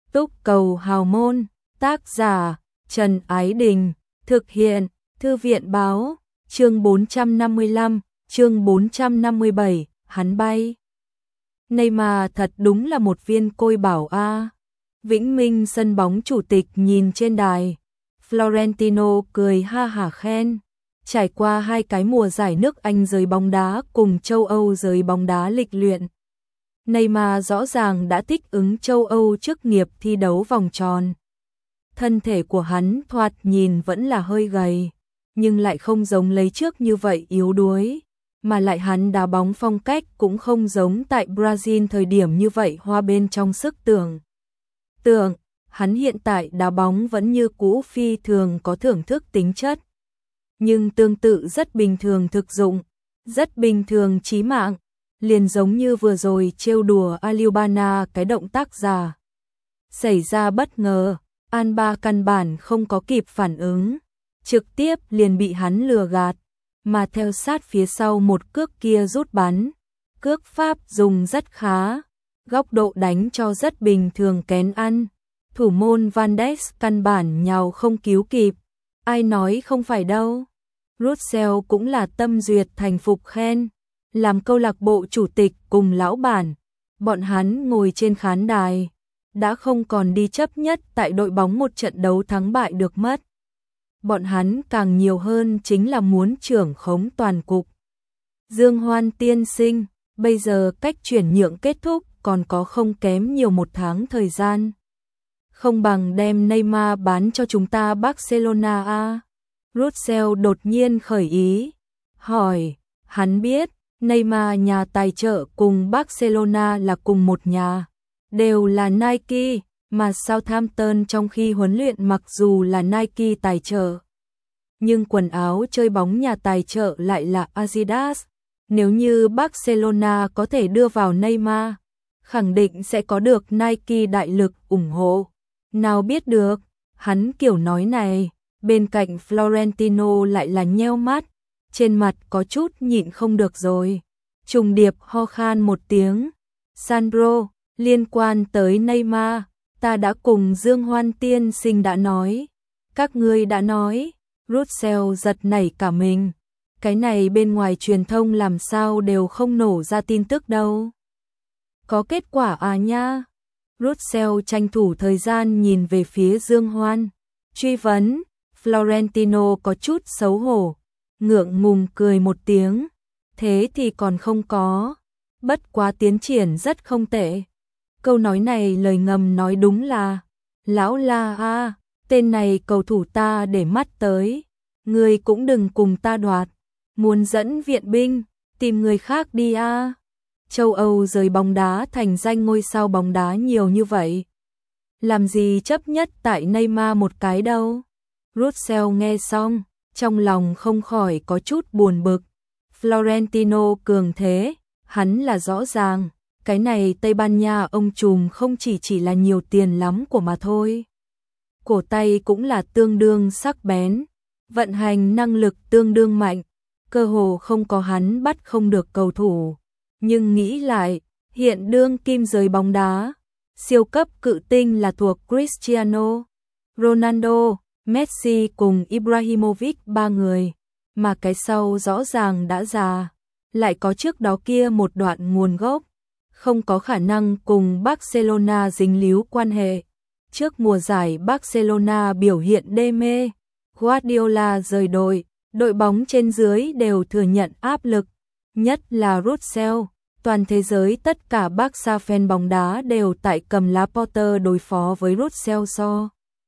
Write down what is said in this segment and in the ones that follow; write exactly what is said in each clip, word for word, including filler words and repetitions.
Túc cầu hào môn, tác giả Trần Ái Đình, thực hiện Thư viện báo, chương bốn trăm năm mươi lăm, chương bốn trăm năm mươi bảy, hắn bay. Neymar thật đúng là một viên côi bảo a. À. Vĩnh Minh sân bóng chủ tịch nhìn trên đài, Florentino cười ha hả khen. Trải qua hai cái mùa giải nước Anh giới bóng đá cùng châu Âu giới bóng đá lịch luyện, Neymar rõ ràng đã thích ứng châu Âu chức nghiệp thi đấu vòng tròn. Thân thể của hắn thoạt nhìn vẫn là hơi gầy, nhưng lại không giống lấy trước như vậy yếu đuối, mà lại hắn đá bóng phong cách cũng không giống tại Brazil thời điểm như vậy hoa bên trong sức tưởng. Tưởng, hắn hiện tại đá bóng vẫn như cũ phi thường có thưởng thức tính chất, nhưng tương tự rất bình thường thực dụng, rất bình thường chí mạng, liền giống như vừa rồi trêu đùa Aliubana cái động tác giả. Xảy ra bất ngờ, Alba căn bản không có kịp phản ứng, trực tiếp liền bị hắn lừa gạt, mà theo sát phía sau một cước kia rút bắn. Cước pháp dùng rất khá, góc độ đánh cho rất bình thường kén ăn. Thủ môn Van Dijk căn bản nhào không cứu kịp, ai nói không phải đâu. Russell cũng là tâm duyệt thành phục khen. Làm câu lạc bộ chủ tịch cùng lão bản, bọn hắn ngồi trên khán đài, đã không còn đi chấp nhất tại đội bóng một trận đấu thắng bại được mất. Bọn hắn càng nhiều hơn chính là muốn trưởng khống toàn cục. Dương Hoan tiên sinh, bây giờ cách chuyển nhượng kết thúc còn có không kém nhiều một tháng thời gian. Không bằng đem Neymar bán cho chúng ta Barcelona a. Russell đột nhiên khởi ý, hỏi, hắn biết Neymar nhà tài trợ cùng Barcelona là cùng một nhà, đều là Nike, mà Southampton trong khi huấn luyện mặc dù là Nike tài trợ, nhưng quần áo chơi bóng nhà tài trợ lại là Adidas. Nếu như Barcelona có thể đưa vào Neymar, khẳng định sẽ có được Nike đại lực ủng hộ. Nào biết được, hắn kiểu nói này, bên cạnh Florentino lại là nheo mắt, trên mặt có chút nhịn không được rồi. Trùng điệp ho khan một tiếng. Sandro, liên quan tới Neymar, ta đã cùng Dương Hoan tiên sinh đã nói. Các ngươi đã nói. Russell giật nảy cả mình. Cái này bên ngoài truyền thông làm sao đều không nổ ra tin tức đâu. Có kết quả à nha. Russell tranh thủ thời gian nhìn về phía Dương Hoan, truy vấn. Florentino có chút xấu hổ, ngượng ngùng cười một tiếng. Thế thì còn không có, bất quá tiến triển rất không tệ. Câu nói này lời ngầm nói đúng là, lão La a, tên này cầu thủ ta để mắt tới, ngươi cũng đừng cùng ta đoạt, muốn dẫn viện binh, tìm người khác đi a. Châu Âu giới bóng đá thành danh ngôi sao bóng đá nhiều như vậy, làm gì chấp nhất tại Neymar một cái đâu. Russell nghe xong, trong lòng không khỏi có chút buồn bực. Florentino cường thế, hắn là rõ ràng, cái này Tây Ban Nha ông trùm không chỉ chỉ là nhiều tiền lắm của mà thôi. Cổ tay cũng là tương đương sắc bén, vận hành năng lực tương đương mạnh, cơ hồ không có hắn bắt không được cầu thủ. Nhưng nghĩ lại, hiện đương kim giới bóng đá, siêu cấp cự tinh là thuộc Cristiano Ronaldo, Messi cùng Ibrahimovic ba người, mà cái sau rõ ràng đã già, lại có trước đó kia một đoạn nguồn gốc, không có khả năng cùng Barcelona dính líu quan hệ. Trước mùa giải Barcelona biểu hiện đê mê, Guardiola rời đội, đội bóng trên dưới đều thừa nhận áp lực, nhất là Russell, toàn thế giới tất cả Barca fan bóng đá đều tại cầm lá Potter đối phó với Russell so.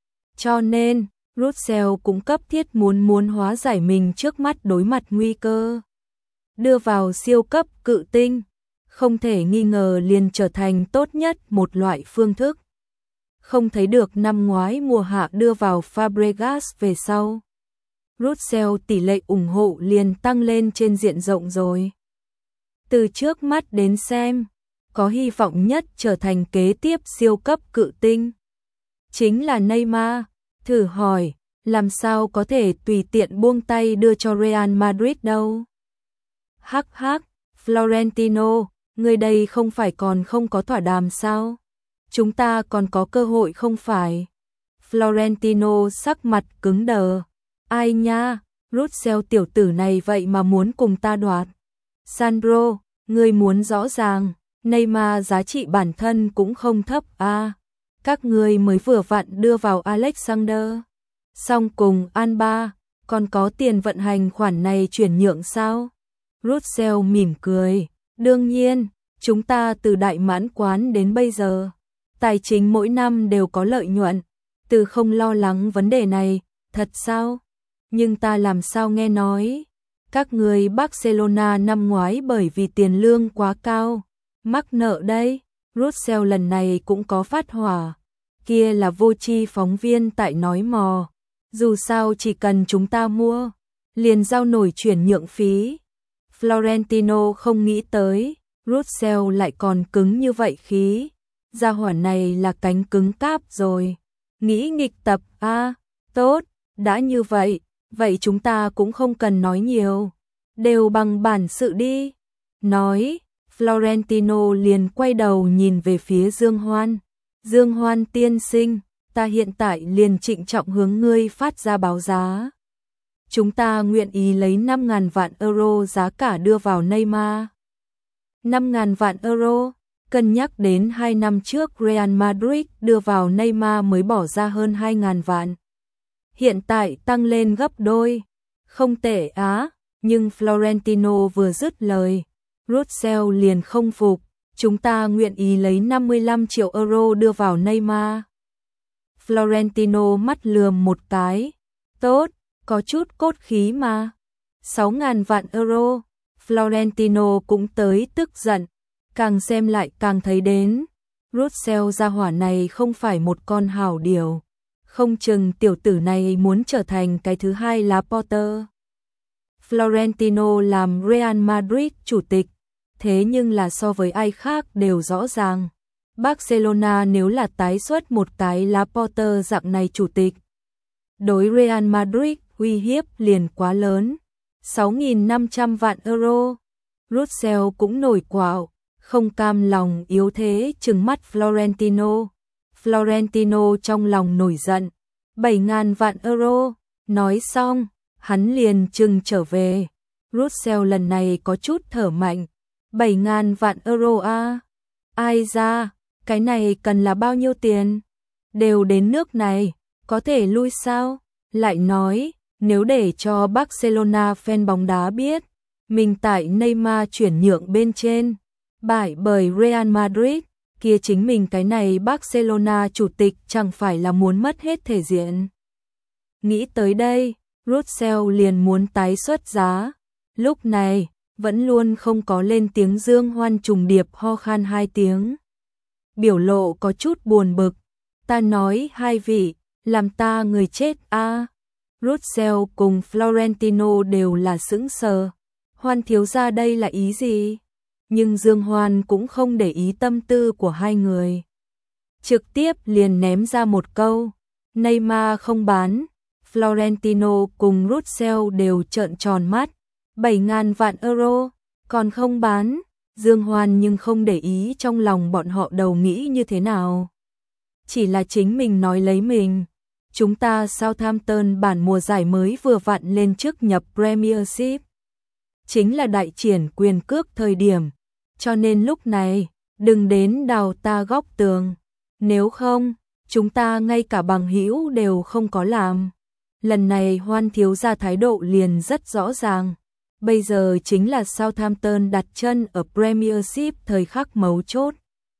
Cho nên, Russell cũng cấp thiết muốn muốn hóa giải mình trước mắt đối mặt nguy cơ. Đưa vào siêu cấp cự tinh, không thể nghi ngờ liền trở thành tốt nhất một loại phương thức. Không thấy được năm ngoái mùa hạ đưa vào Fabregas về sau. Russell tỷ lệ ủng hộ liền tăng lên trên diện rộng rồi. Từ trước mắt đến xem, có hy vọng nhất trở thành kế tiếp siêu cấp cự tinh. Chính là Neymar. Thử hỏi, làm sao có thể tùy tiện buông tay đưa cho Real Madrid đâu? Hắc hắc, Florentino, người đây không phải còn không có thỏa đàm sao? chúng ta còn có cơ hội không phải? Florentino sắc mặt cứng đờ. Ai nha, Russell tiểu tử này vậy mà muốn cùng ta đoạt. Sandro, ngươi muốn rõ ràng, Neymar giá trị bản thân cũng không thấp à. Các ngươi mới vừa vặn đưa vào Alexander. Xong cùng Alba, còn có tiền vận hành khoản này chuyển nhượng sao? Russell mỉm cười. Đương nhiên, chúng ta từ đại mãn quán đến bây giờ, tài chính mỗi năm đều có lợi nhuận, từ không lo lắng vấn đề này, thật sao? Nhưng ta làm sao nghe nói, các người Barcelona năm ngoái bởi vì tiền lương quá cao, mắc nợ đây. Russell lần này cũng có phát hỏa. Kia là vô tri phóng viên tại nói mò. Dù sao chỉ cần chúng ta mua, liền giao nổi chuyển nhượng phí. Florentino không nghĩ tới, Russell lại còn cứng như vậy khí. Gia hỏa này là cánh cứng cáp rồi. Nghĩ nghịch tập a à, tốt, đã như vậy, vậy chúng ta cũng không cần nói nhiều. Đều bằng bản sự đi. Nói, Florentino liền quay đầu nhìn về phía Dương Hoan. Dương Hoan tiên sinh, ta hiện tại liền trịnh trọng hướng ngươi phát ra báo giá. Chúng ta nguyện ý lấy năm nghìn vạn euro giá cả đưa vào Neymar. năm nghìn vạn euro, cân nhắc đến hai năm trước Real Madrid đưa vào Neymar mới bỏ ra hơn hai nghìn vạn. Hiện tại tăng lên gấp đôi. Không tệ á, nhưng Florentino vừa dứt lời, Russell liền không phục. Chúng ta nguyện ý lấy năm mươi lăm triệu euro đưa vào Neymar. Florentino mắt lườm một cái. Tốt, có chút cốt khí mà. sáu nghìn vạn euro. Florentino cũng tới tức giận. Càng xem lại càng thấy đến. Russell gia hỏa này không phải một con hảo điều. Không chừng tiểu tử này muốn trở thành cái thứ hai là Potter. Florentino làm Real Madrid chủ tịch. Thế nhưng là so với ai khác đều rõ ràng. Barcelona nếu là tái xuất một cái Laporte dạng này chủ tịch, đối Real Madrid uy hiếp liền quá lớn. sáu nghìn năm trăm vạn euro. Russell cũng nổi quạo, không cam lòng yếu thế trừng mắt Florentino. Florentino trong lòng nổi giận. bảy nghìn vạn euro. Nói xong, hắn liền trừng trở về. Russell lần này có chút thở mạnh. bảy nghìn vạn euro a. Ai ra, cái này cần là bao nhiêu tiền? Đều đến nước này, có thể lui sao? Lại nói, nếu để cho Barcelona fan bóng đá biết, mình tại Neymar chuyển nhượng bên trên, bại bởi Real Madrid, kia chính mình cái này Barcelona chủ tịch chẳng phải là muốn mất hết thể diện. Nghĩ tới đây, Russell liền muốn tái xuất giá. Lúc này, vẫn luôn không có lên tiếng Dương Hoan trùng điệp ho khan hai tiếng. Biểu lộ có chút buồn bực. Ta nói hai vị, làm ta người chết a. À. Russell cùng Florentino đều là sững sờ. Hoan thiếu gia đây là ý gì? Nhưng Dương Hoan cũng không để ý tâm tư của hai người. Trực tiếp liền ném ra một câu. Neymar không bán. Florentino cùng Russell đều trợn tròn mắt. bảy nghìn vạn euro, còn không bán. Dương Hoan nhưng không để ý trong lòng bọn họ đầu nghĩ như thế nào. Chỉ là chính mình nói lấy mình. Chúng ta Southampton bản mùa giải mới vừa vặn lên chức nhập Premiership. Chính là đại triển quyền cước thời điểm. Cho nên lúc này, đừng đến đào ta góc tường. Nếu không, chúng ta ngay cả bằng hữu đều không có làm. Lần này Hoan thiếu gia thái độ liền rất rõ ràng. Bây giờ chính là Southampton đặt chân ở Premiership thời khắc mấu chốt.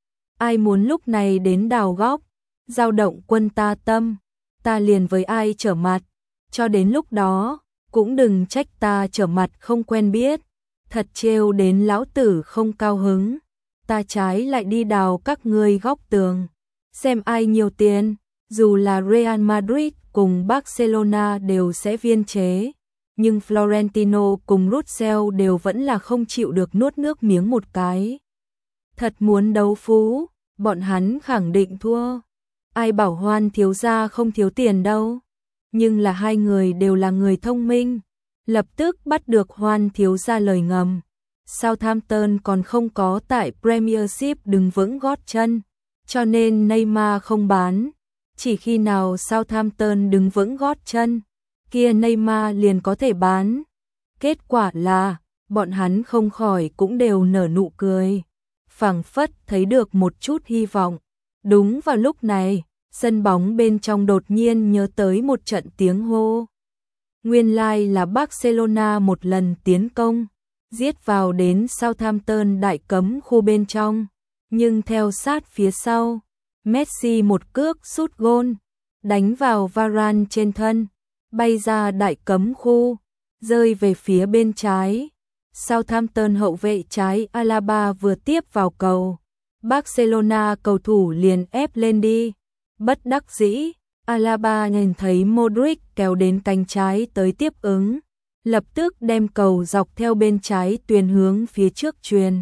Ai muốn lúc này đến đào góc, dao động quân ta tâm, ta liền với ai trở mặt. Cho đến lúc đó, cũng đừng trách ta trở mặt không quen biết. Thật trêu đến lão tử không cao hứng. Ta trái lại đi đào các ngươi góc tường. Xem ai nhiều tiền, dù là Real Madrid cùng Barcelona đều sẽ viên chế. Nhưng Florentino cùng Russell đều vẫn là không chịu được nuốt nước miếng một cái. Thật muốn đấu phú, bọn hắn khẳng định thua. Ai bảo Hoan thiếu gia không thiếu tiền đâu. Nhưng là hai người đều là người thông minh. Lập tức bắt được Hoan thiếu gia lời ngầm. Southampton còn không có tại Premiership đứng vững gót chân. cho nên Neymar không bán. Chỉ khi nào Southampton đứng vững gót chân, kia Neymar liền có thể bán. Kết quả là, bọn hắn không khỏi cũng đều nở nụ cười, phảng phất thấy được một chút hy vọng. Đúng vào lúc này, sân bóng bên trong đột nhiên nhớ tới một trận tiếng hô. Nguyên lai là Barcelona một lần tiến công, giết vào đến Southampton đại cấm khu bên trong, nhưng theo sát phía sau, Messi một cước sút gôn, đánh vào Varane trên thân, bay ra đại cấm khu, rơi về phía bên trái. Southampton hậu vệ trái Alaba vừa tiếp vào cầu, Barcelona cầu thủ liền ép lên đi. Bất đắc dĩ, Alaba nhìn thấy Modric kéo đến cánh trái tới tiếp ứng, lập tức đem cầu dọc theo bên trái tuyền hướng phía trước truyền.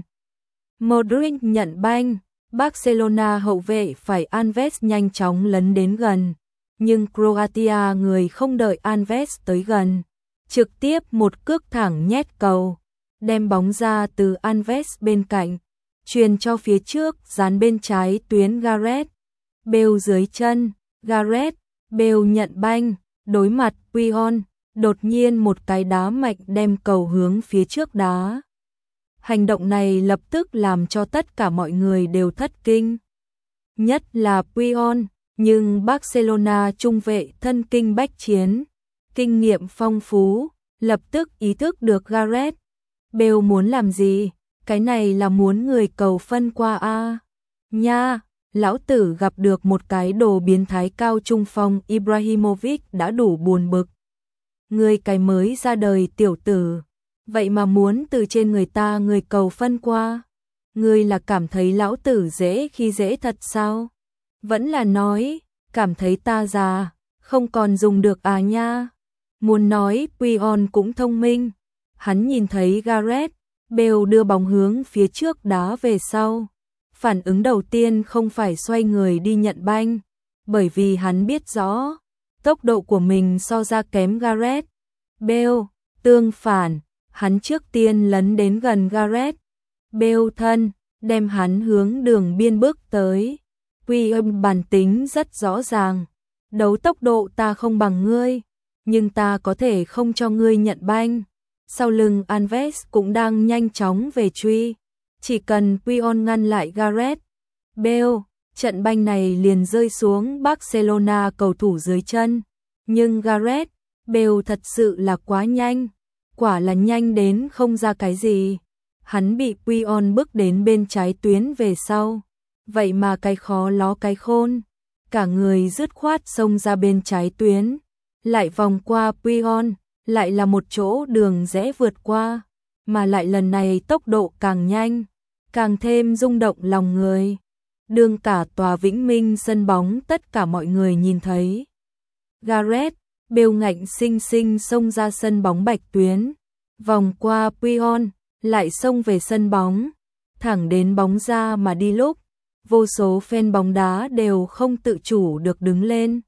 Modric nhận banh, Barcelona hậu vệ phải Alves nhanh chóng lấn đến gần, nhưng Croatia người không đợi Alves tới gần, trực tiếp một cước thẳng nhét cầu, đem bóng ra từ Alves bên cạnh, truyền cho phía trước dán bên trái tuyến Gareth Bale dưới chân. Gareth Bale nhận banh, đối mặt Puyol, đột nhiên một cái đá mạnh đem cầu hướng phía trước đá. Hành động này lập tức làm cho tất cả mọi người đều thất kinh. Nhất là Puyol, nhưng Barcelona trung vệ thân kinh bách chiến, kinh nghiệm phong phú, lập tức ý thức được Gareth Bale muốn làm gì, cái này là muốn người cầu phân qua a. Nha, lão tử gặp được một cái đồ biến thái cao trung phong Ibrahimovic đã đủ buồn bực. Người cái mới ra đời tiểu tử, vậy mà muốn từ trên người ta người cầu phân qua. Người là cảm thấy lão tử dễ khi dễ thật sao? Vẫn là nói, cảm thấy ta già, không còn dùng được à nha. Muốn nói Puyol cũng thông minh, hắn nhìn thấy Gareth Bale đưa bóng hướng phía trước đá về sau. Phản ứng đầu tiên không phải xoay người đi nhận banh, bởi vì hắn biết rõ, tốc độ của mình so ra kém Gareth Bale. Tương phản, hắn trước tiên lấn đến gần Gareth Bale thân, đem hắn hướng đường biên bước tới. Quy âm bản tính rất rõ ràng, đấu tốc độ ta không bằng ngươi, nhưng ta có thể không cho ngươi nhận banh. Sau lưng Alves cũng đang nhanh chóng về truy, chỉ cần Puyol ngăn lại Gareth Bale, trận banh này liền rơi xuống Barcelona cầu thủ dưới chân. Nhưng Gareth Bale thật sự là quá nhanh, quả là nhanh đến không ra cái gì. Hắn bị Puyol bước đến bên trái tuyến về sau, vậy mà cái khó ló cái khôn, cả người dứt khoát xông ra bên trái tuyến, lại vòng qua Puyol, lại là một chỗ đường rẽ vượt qua, mà lại lần này tốc độ càng nhanh, càng thêm rung động lòng người. Đương cả tòa Vĩnh Minh sân bóng tất cả mọi người nhìn thấy Gareth Bale ngạnh sinh sinh xông ra sân bóng bạch tuyến, vòng qua Puyol, lại xông về sân bóng, thẳng đến bóng ra mà đi lúc, vô số fan bóng đá đều không tự chủ được đứng lên.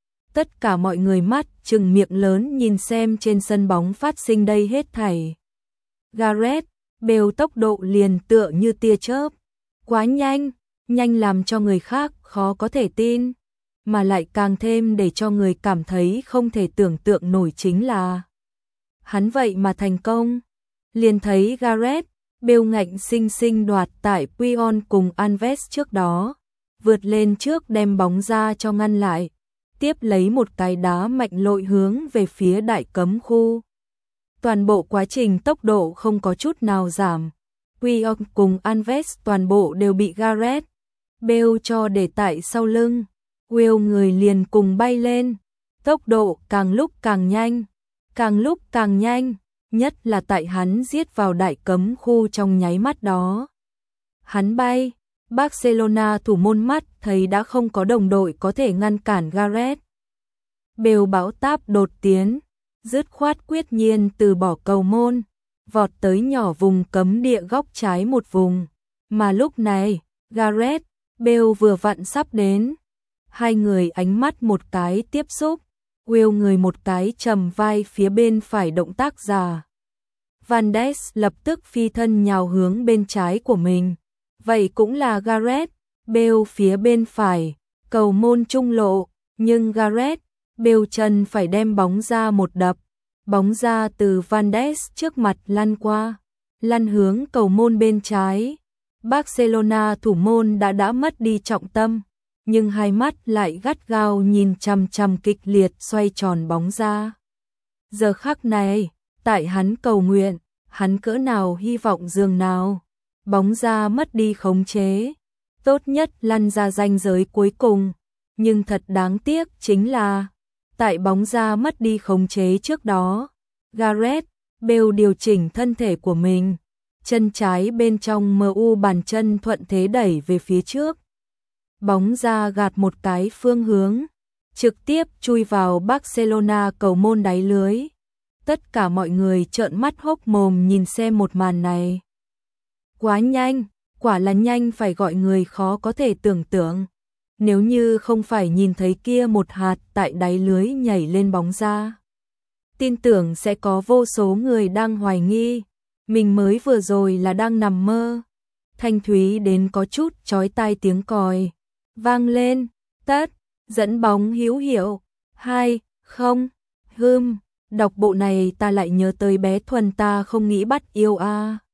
Tất cả mọi người mắt trừng miệng lớn nhìn xem trên sân bóng phát sinh đây hết thảy. Gareth Bale tốc độ liền tựa như tia chớp, quá nhanh, nhanh làm cho người khác khó có thể tin, mà lại càng thêm để cho người cảm thấy không thể tưởng tượng nổi chính là hắn vậy mà thành công. Liền thấy Gareth Bale ngạnh sinh sinh đoạt tại Puyol cùng Alves trước đó, vượt lên trước đem bóng ra cho ngăn lại, tiếp lấy một cái đá mạnh lội hướng về phía đại cấm khu. Toàn bộ quá trình tốc độ không có chút nào giảm. Puyol cùng Alves toàn bộ đều bị Gareth Bale cho để tại sau lưng. Will người liền cùng bay lên, tốc độ càng lúc càng nhanh, càng lúc càng nhanh, nhất là tại hắn giết vào đại cấm khu trong nháy mắt đó. Hắn bay, Barcelona thủ môn mắt thấy đã không có đồng đội có thể ngăn cản Gareth Bale bão táp đột tiến, dứt khoát quyết nhiên từ bỏ cầu môn, vọt tới nhỏ vùng cấm địa góc trái một vùng, mà lúc này, Gareth Bale vừa vặn sắp đến. Hai người ánh mắt một cái tiếp xúc, Will người một cái trầm vai phía bên phải động tác giả. Van Ness lập tức phi thân nhào hướng bên trái của mình, vậy cũng là Gareth Bale phía bên phải, cầu môn trung lộ, nhưng Gareth Bale chân phải đem bóng ra một đập, bóng ra từ Van Ness trước mặt lăn qua, lăn hướng cầu môn bên trái. Barcelona thủ môn đã đã mất đi trọng tâm, nhưng hai mắt lại gắt gao nhìn chằm chằm kịch liệt xoay tròn bóng ra. Giờ khắc này, tại hắn cầu nguyện, hắn cỡ nào hy vọng dường nào, bóng ra mất đi khống chế, tốt nhất lăn ra ranh giới cuối cùng, nhưng thật đáng tiếc chính là, tại bóng ra mất đi khống chế trước đó, Gareth Bale điều chỉnh thân thể của mình, chân trái bên trong em u bàn chân thuận thế đẩy về phía trước. Bóng ra gạt một cái phương hướng, trực tiếp chui vào Barcelona cầu môn đáy lưới. Tất cả mọi người trợn mắt hốc mồm nhìn xem một màn này. Quá nhanh, quả là nhanh phải gọi người khó có thể tưởng tượng. Nếu như không phải nhìn thấy kia một hạt tại đáy lưới nhảy lên bóng ra, tin tưởng sẽ có vô số người đang hoài nghi, mình mới vừa rồi là đang nằm mơ. Thanh thúy đến có chút chói tai tiếng còi vang lên, tất, dẫn bóng hữu hiệu, hai, không, hưm, đọc bộ này ta lại nhớ tới bé Thuần ta không nghĩ bắt yêu a.